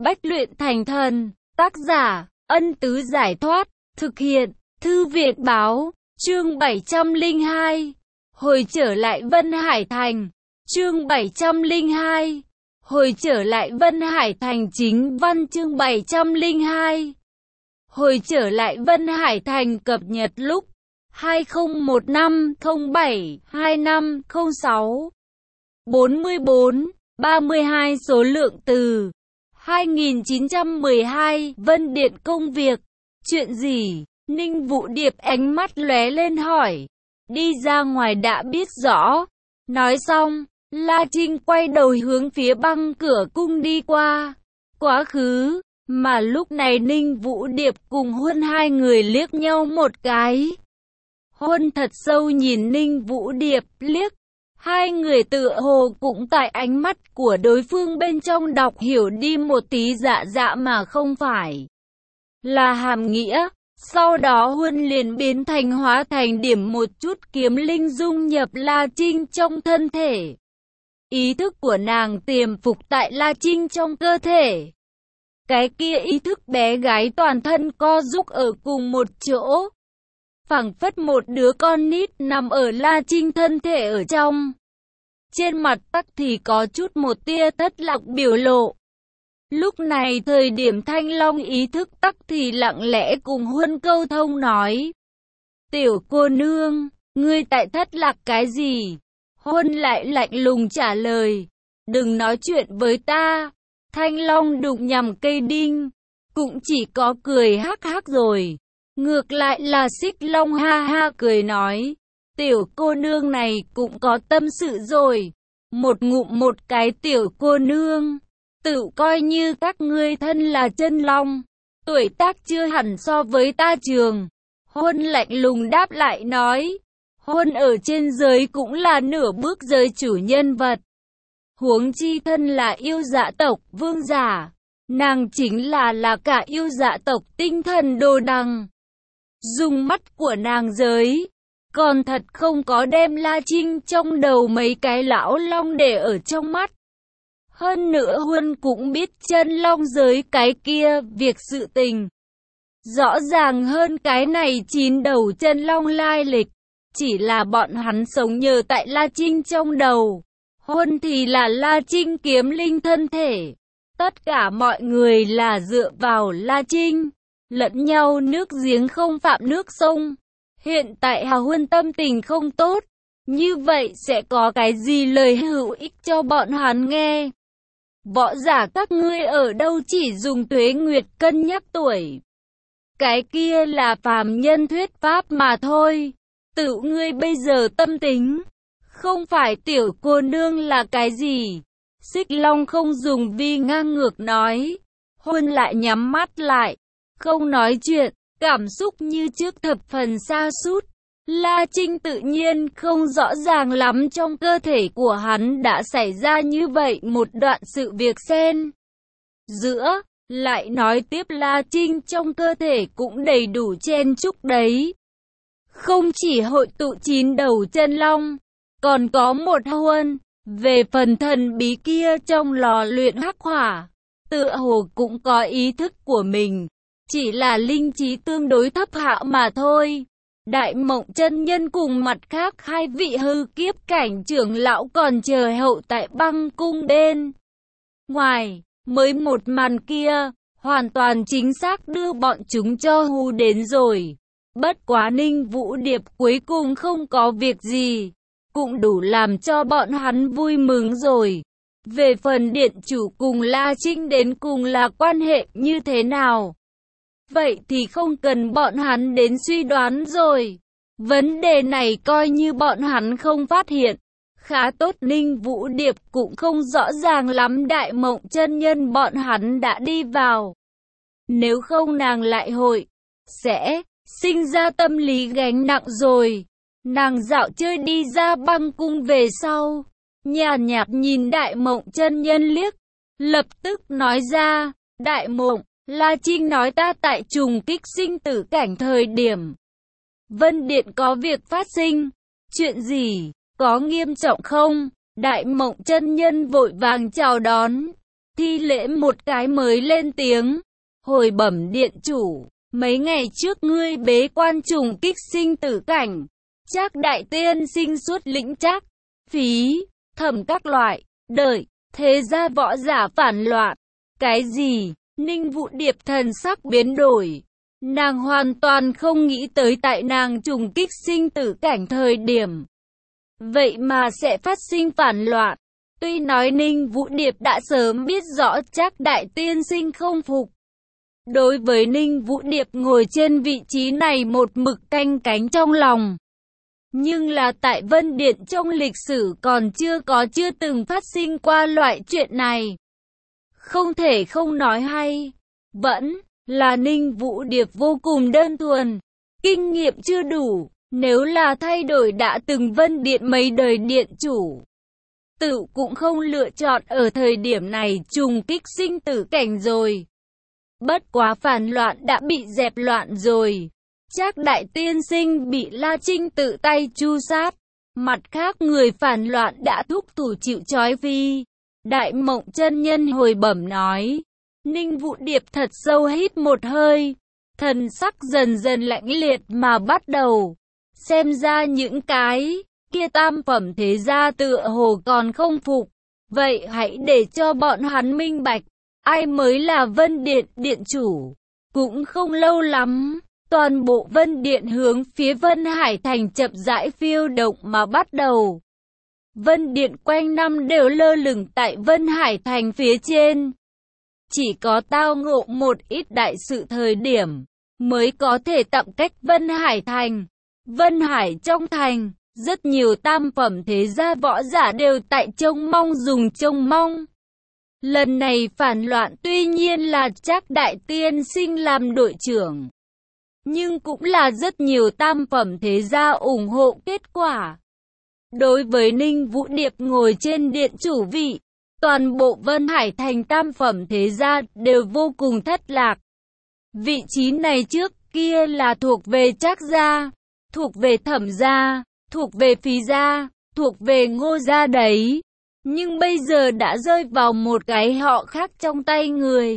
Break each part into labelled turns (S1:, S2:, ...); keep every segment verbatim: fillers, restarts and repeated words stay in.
S1: Bách luyện thành thần. Tác giả, Ân Tứ Giải Thoát. Thực hiện, Thư Viện Báo. Chương bảy trăm lẻ hai. Hồi trở lại Vân Hải Thành. Chương bảy trăm lẻ hai. Hồi trở lại Vân Hải Thành. Chính văn chương bảy trăm lẻ hai. Hồi trở lại Vân Hải Thành cập nhật lúc hai không một năm không bảy hai năm không sáu. bốn mươi bốn, ba mươi hai số lượng từ hai nghìn chín trăm mười hai. Vân Điện công việc. Chuyện gì? Ninh Vũ Điệp ánh mắt lóe lên hỏi. Đi ra ngoài đã biết rõ. Nói xong, La Trinh quay đầu hướng phía băng cửa cung đi qua. Quá khứ. Mà lúc này Ninh Vũ Điệp cùng Huân hai người liếc nhau một cái. Huân thật sâu nhìn Ninh Vũ Điệp liếc. Hai người tựa hồ cũng tại ánh mắt của đối phương bên trong đọc hiểu đi một tí dạ dạ mà không phải là hàm nghĩa. Sau đó Huân liền biến thành hóa thành điểm một chút kiếm linh dung nhập La Trinh trong thân thể. Ý thức của nàng tiềm phục tại La Trinh trong cơ thể. Cái kia ý thức bé gái toàn thân co rúm ở cùng một chỗ. Phảng phất một đứa con nít nằm ở La Trinh thân thể ở trong. Trên mặt tắc thì có chút một tia thất lạc biểu lộ. Lúc này thời điểm Thanh Long ý thức tắc thì lặng lẽ cùng Huân câu thông nói. Tiểu cô nương, ngươi tại thất lạc cái gì? Huân lại lạnh lùng trả lời. Đừng nói chuyện với ta. Thanh Long đụng nhằm cây đinh. Cũng chỉ có cười hắc hắc rồi. Ngược lại là Xích Long ha ha cười nói. Tiểu cô nương này cũng có tâm sự rồi. Một ngụm một cái tiểu cô nương. Tự coi như các ngươi thân là chân long. Tuổi tác chưa hẳn so với ta trường. Huân lạnh lùng đáp lại nói. Huân ở trên giới cũng là nửa bước giới chủ nhân vật. Huống chi thân là yêu dạ tộc vương giả. Nàng chính là là cả yêu dạ tộc tinh thần đồ đằng. Dùng mắt của nàng giới. Còn thật không có đem La Trinh trong đầu mấy cái lão long để ở trong mắt. Hơn nữa Huân cũng biết chân long giới cái kia việc sự tình. Rõ ràng hơn cái này chín đầu chân long lai lịch. Chỉ là bọn hắn sống nhờ tại La Trinh trong đầu. Huân thì là La Trinh kiếm linh thân thể. Tất cả mọi người là dựa vào La Trinh. Lẫn nhau nước giếng không phạm nước sông. Hiện tại Hà Huân tâm tình không tốt. Như vậy sẽ có cái gì lời hữu ích cho bọn hắn nghe? Võ giả các ngươi ở đâu chỉ dùng tuế nguyệt cân nhắc tuổi. Cái kia là phàm nhân thuyết pháp mà thôi. Tự ngươi bây giờ tâm tính. Không phải tiểu cô nương là cái gì? Xích Long không dùng vi ngang ngược nói. Huân lại nhắm mắt lại. Không nói chuyện. Cảm xúc như trước thập phần sa sút. La Trinh tự nhiên không rõ ràng lắm trong cơ thể của hắn đã xảy ra như vậy một đoạn sự việc xen giữa. Lại nói tiếp La Trinh trong cơ thể cũng đầy đủ chen chúc đấy. Không chỉ hội tụ chín đầu chân long, còn có một Huân. Về phần thần bí kia trong lò luyện hắc hỏa, tựa hồ cũng có ý thức của mình. Chỉ là linh trí tương đối thấp hạo mà thôi. Đại Mộng chân nhân cùng mặt khác hai vị hư kiếp cảnh trưởng lão còn chờ hậu tại băng cung bên ngoài. Mới một màn kia, hoàn toàn chính xác đưa bọn chúng cho hù đến rồi. Bất quá Ninh Vũ Điệp cuối cùng không có việc gì. Cũng đủ làm cho bọn hắn vui mừng rồi. Về phần điện chủ cùng La Trinh đến cùng là quan hệ như thế nào? Vậy thì không cần bọn hắn đến suy đoán rồi. Vấn đề này coi như bọn hắn không phát hiện. Khá tốt Ninh Vũ Điệp cũng không rõ ràng lắm Đại Mộng chân nhân bọn hắn đã đi vào. Nếu không nàng lại hội, sẽ sinh ra tâm lý gánh nặng rồi. Nàng dạo chơi đi ra băng cung về sau. Nhàn nhạt nhìn Đại Mộng chân nhân liếc. Lập tức nói ra, Đại Mộng. La Trinh nói ta tại trùng kích sinh tử cảnh thời điểm Vân Điện có việc phát sinh. Chuyện gì? Có nghiêm trọng không? Đại Mộng chân nhân vội vàng chào đón. Thi lễ một cái mới lên tiếng. Hồi bẩm điện chủ, mấy ngày trước ngươi bế quan trùng kích sinh tử cảnh. Trác đại tiên sinh suốt lĩnh trác, phí, thẩm các loại, đợi, thế ra võ giả phản loạn. Cái gì? Ninh Vũ Điệp thần sắc biến đổi. Nàng hoàn toàn không nghĩ tới tại nàng trùng kích sinh tử cảnh thời điểm. Vậy mà sẽ phát sinh phản loạn. Tuy nói Ninh Vũ Điệp đã sớm biết rõ Trác đại tiên sinh không phục. Đối với Ninh Vũ Điệp ngồi trên vị trí này một mực canh cánh trong lòng. Nhưng là tại Vân Điện trong lịch sử còn chưa có chưa từng phát sinh qua loại chuyện này. Không thể không nói hay. Vẫn là Ninh Vũ Điệp vô cùng đơn thuần. Kinh nghiệm chưa đủ. Nếu là thay đổi đã từng Vân Điện mấy đời điện chủ, tự cũng không lựa chọn ở thời điểm này trùng kích sinh tử cảnh rồi. Bất quá phản loạn đã bị dẹp loạn rồi. Trác đại tiên sinh bị La Trinh tự tay tru sát. Mặt khác người phản loạn đã thúc thủ chịu trói phi. Đại Mộng chân nhân hồi bẩm nói. Ninh Vũ Điệp thật sâu hít một hơi. Thần sắc dần dần lạnh liệt mà bắt đầu. Xem ra những cái kia tam phẩm thế gia tựa hồ còn không phục. Vậy hãy để cho bọn hắn minh bạch. Ai mới là Vân Điện điện chủ. Cũng không lâu lắm. Toàn bộ Vân Điện hướng phía Vân Hải Thành chậm rãi phiêu động mà bắt đầu. Vân Điện quanh năm đều lơ lửng tại Vân Hải Thành phía trên. Chỉ có tao ngộ một ít đại sự thời điểm, mới có thể tạm cách Vân Hải Thành. Vân Hải trong thành, rất nhiều tam phẩm thế gia võ giả đều tại trông mong dùng trông mong. Lần này phản loạn tuy nhiên là Trác đại tiên sinh làm đội trưởng, nhưng cũng là rất nhiều tam phẩm thế gia ủng hộ kết quả. Đối với Ninh Vũ Điệp ngồi trên điện chủ vị, toàn bộ Vân Hải Thành tam phẩm thế gia đều vô cùng thất lạc. Vị trí này trước kia là thuộc về Trác gia, thuộc về Thẩm gia, thuộc về Phí gia, thuộc về Ngô gia đấy. Nhưng bây giờ đã rơi vào một cái họ khác trong tay người.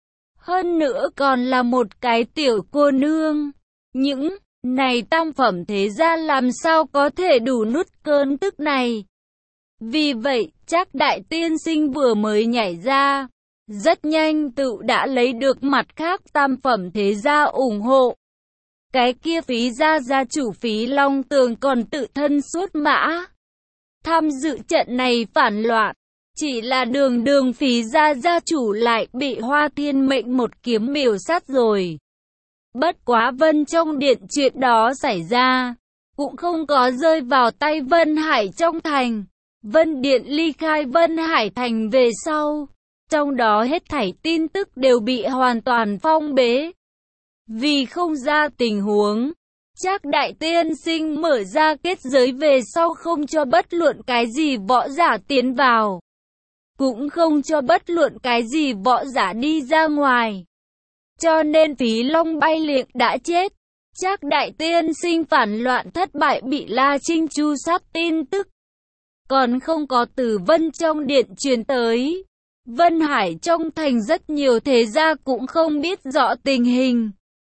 S1: Hơn nữa còn là một cái tiểu cô nương. Những này tam phẩm thế gia làm sao có thể đủ nuốt cơn tức này. Vì vậy, Trác đại tiên sinh vừa mới nhảy ra, rất nhanh tự đã lấy được mặt khác tam phẩm thế gia ủng hộ. Cái kia Phí gia gia chủ Phí Long Tường còn tự thân xuất mã tham dự trận này phản loạn. Chỉ là đường đường Phí gia gia chủ lại bị Hoa Thiên Mệnh một kiếm miểu sát rồi. Bất quá Vân trong điện chuyện đó xảy ra, cũng không có rơi vào tay Vân Hải trong thành. Vân Điện ly khai Vân Hải thành về sau, trong đó hết thảy tin tức đều bị hoàn toàn phong bế. Vì không ra tình huống, Trác đại tiên sinh mở ra kết giới về sau không cho bất luận cái gì võ giả tiến vào, cũng không cho bất luận cái gì võ giả đi ra ngoài. Cho nên Phí Long bay liệng đã chết. Trác đại tiên sinh phản loạn thất bại bị La Trinh tru sát tin tức còn không có từ Vân trong điện truyền tới. Vân Hải trong thành rất nhiều thế gia cũng không biết rõ tình hình.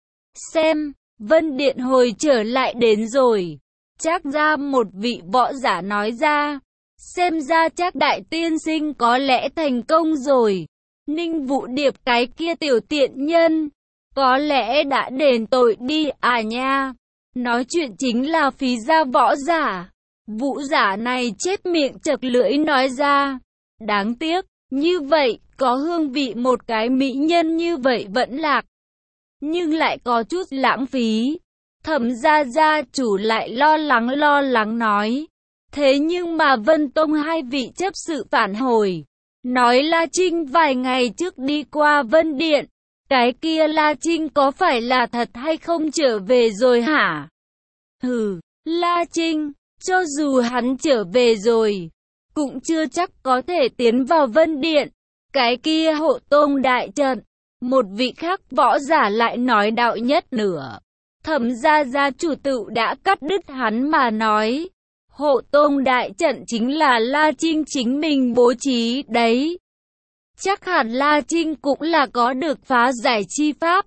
S1: Xem, Vân Điện hồi trở lại đến rồi. Trác gia một vị võ giả nói ra. Xem ra Trác đại tiên sinh có lẽ thành công rồi. Ninh Vũ Điệp cái kia tiểu tiện nhân, có lẽ đã đền tội đi à nha. Nói chuyện chính là Phí gia võ giả. Vũ giả này chết miệng chật lưỡi nói ra. Đáng tiếc, như vậy, có hương vị một cái mỹ nhân như vậy vẫn lạc. Nhưng lại có chút lãng phí. Thẩm gia gia chủ lại lo lắng lo lắng nói. Thế nhưng mà Vân Tông hai vị chấp sự phản hồi. Nói La Trinh vài ngày trước đi qua Vân Điện. Cái kia La Trinh có phải là thật hay không trở về rồi hả? Hừ, La Trinh, cho dù hắn trở về rồi, cũng chưa chắc có thể tiến vào Vân Điện. Cái kia Hộ Tông đại trận. Một vị khác võ giả lại nói đạo nhất nửa. Thẩm gia gia chủ tự đã cắt đứt hắn mà nói. Hộ Tông đại trận chính là La Trinh chính mình bố trí đấy. chắc hẳn La Trinh cũng là có được phá giải chi pháp.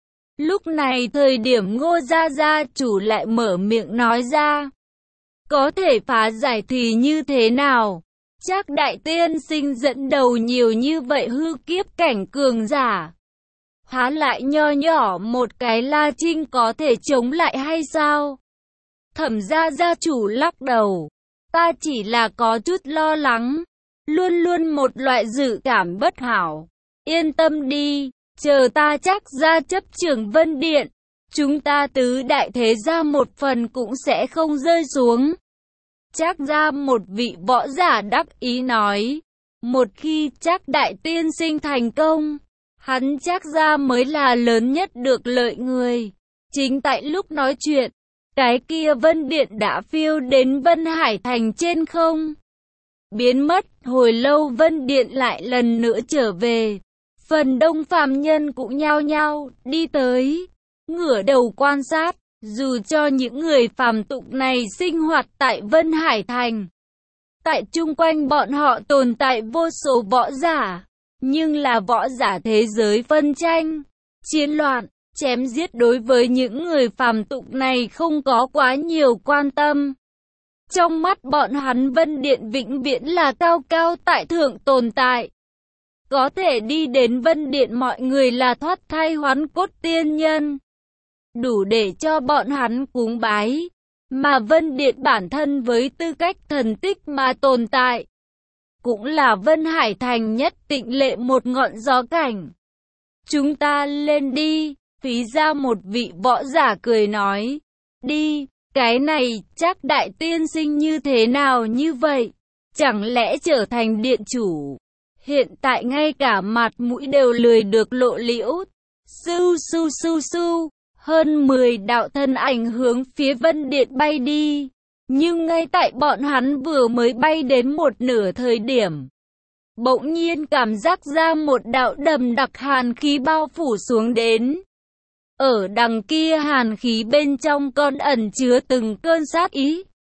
S1: Lúc này thời điểm Ngô Gia Gia chủ lại mở miệng nói ra. Có thể phá giải thì như thế nào? Chắc đại tiên sinh dẫn đầu nhiều như vậy hư kiếp cảnh cường giả. Há lại nho nhỏ một cái La Trinh có thể chống lại hay sao? Thẩm Gia Gia chủ lắc đầu. Ta chỉ là có chút lo lắng. Luôn luôn một loại dự cảm bất hảo. Yên tâm đi, chờ ta chắc ra chấp trưởng Vân Điện. Chúng ta tứ đại thế gia một phần cũng sẽ không rơi xuống. Chắc ra một vị võ giả đắc ý nói. Một khi chắc đại tiên sinh thành công, hắn chắc ra mới là lớn nhất được lợi người. Chính tại lúc nói chuyện, cái kia Vân Điện đã phiêu đến Vân Hải Thành trên không. Biến mất, hồi lâu Vân Điện lại lần nữa trở về. Phần đông phàm nhân cũng nhao nhao đi tới, ngửa đầu quan sát. Dù cho những người phàm tục này sinh hoạt tại Vân Hải Thành, tại chung quanh bọn họ tồn tại vô số võ giả, nhưng là võ giả thế giới phân tranh, chiến loạn, chém giết đối với những người phàm tục này không có quá nhiều quan tâm. Trong mắt bọn hắn Vân Điện vĩnh viễn là cao cao tại thượng tồn tại. Có thể đi đến Vân Điện mọi người là thoát thai hoán cốt tiên nhân, đủ để cho bọn hắn cúng bái. Mà Vân Điện bản thân với tư cách thần tích mà tồn tại, cũng là Vân Hải Thành nhất tịnh lệ một ngọn gió cảnh. Chúng ta lên đi, phí ra một vị võ giả cười nói. Đi, cái này chắc đại tiên sinh như thế nào như vậy? Chẳng lẽ trở thành điện chủ? Hiện tại ngay cả mặt mũi đều lười được lộ liễu. Su su su su. Hơn mười đạo thân ảnh hướng phía Vân Điện bay đi. Nhưng ngay tại bọn hắn vừa mới bay đến một nửa thời điểm, bỗng nhiên cảm giác ra một đạo đầm đặc hàn khí bao phủ xuống đến. Ở đằng kia hàn khí bên trong còn ẩn chứa từng cơn sát ý.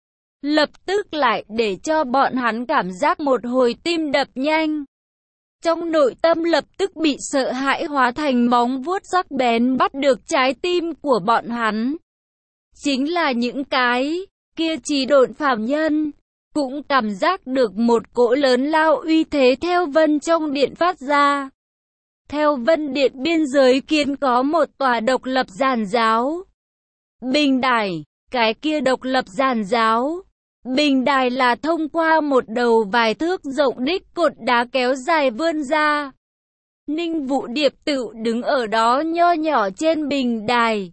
S1: Lập tức lại để cho bọn hắn cảm giác một hồi tim đập nhanh. Trong nội tâm lập tức bị sợ hãi hóa thành móng vuốt sắc bén bắt được trái tim của bọn hắn. Chính là những cái kia trì độn phàm nhân, cũng cảm giác được một cỗ lớn lao uy thế theo Vân trong điện phát ra. Theo Vân Điện biên giới kiến có một tòa độc lập giàn giáo. Bình đài, cái kia độc lập giàn giáo. Bình đài là thông qua một đầu vài thước rộng đích cột đá kéo dài vươn ra. Ninh Vũ Điệp tự đứng ở đó nho nhỏ trên bình đài.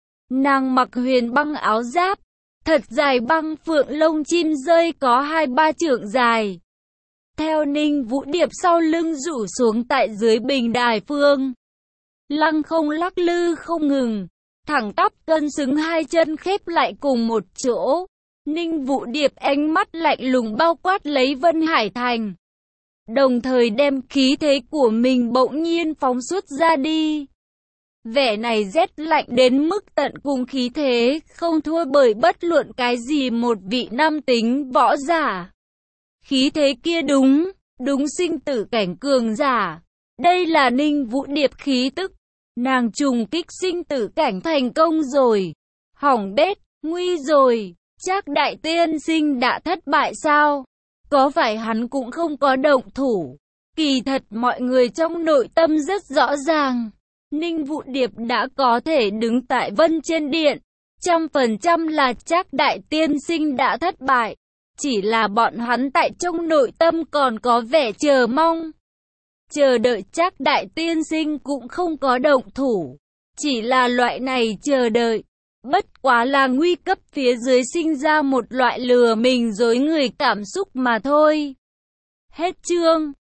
S1: Nàng mặc huyền băng áo giáp, thật dài băng phượng lông chim rơi có hai ba trượng dài. Theo Ninh Vũ Điệp sau lưng rủ xuống tại dưới bình đài phương. Lăng không lắc lư không ngừng, thẳng tắp cân xứng hai chân khép lại cùng một chỗ. Ninh Vũ Điệp ánh mắt lạnh lùng bao quát lấy Vân Hải Thành, đồng thời đem khí thế của mình bỗng nhiên phóng xuất ra đi. Vẻ này rét lạnh đến mức tận cùng, khí thế không thua bởi bất luận cái gì một vị nam tính võ giả. Khí thế kia đúng, đúng sinh tử cảnh cường giả. Đây là Ninh Vũ Điệp khí tức. Nàng trùng kích sinh tử cảnh thành công rồi. Hỏng bét, nguy rồi. Chắc đại tiên sinh đã thất bại sao? Có phải hắn cũng không có động thủ? Kỳ thật mọi người trong nội tâm rất rõ ràng. Ninh Vũ Điệp đã có thể đứng tại Vân trên điện. Trăm phần trăm là chắc đại tiên sinh đã thất bại. Chỉ là bọn hắn tại trong nội tâm còn có vẻ chờ mong. Chờ đợi chắc đại tiên sinh cũng không có động thủ. Chỉ là loại này chờ đợi. Bất quá là nguy cấp phía dưới sinh ra một loại lừa mình dối người cảm xúc mà thôi. Hết chương.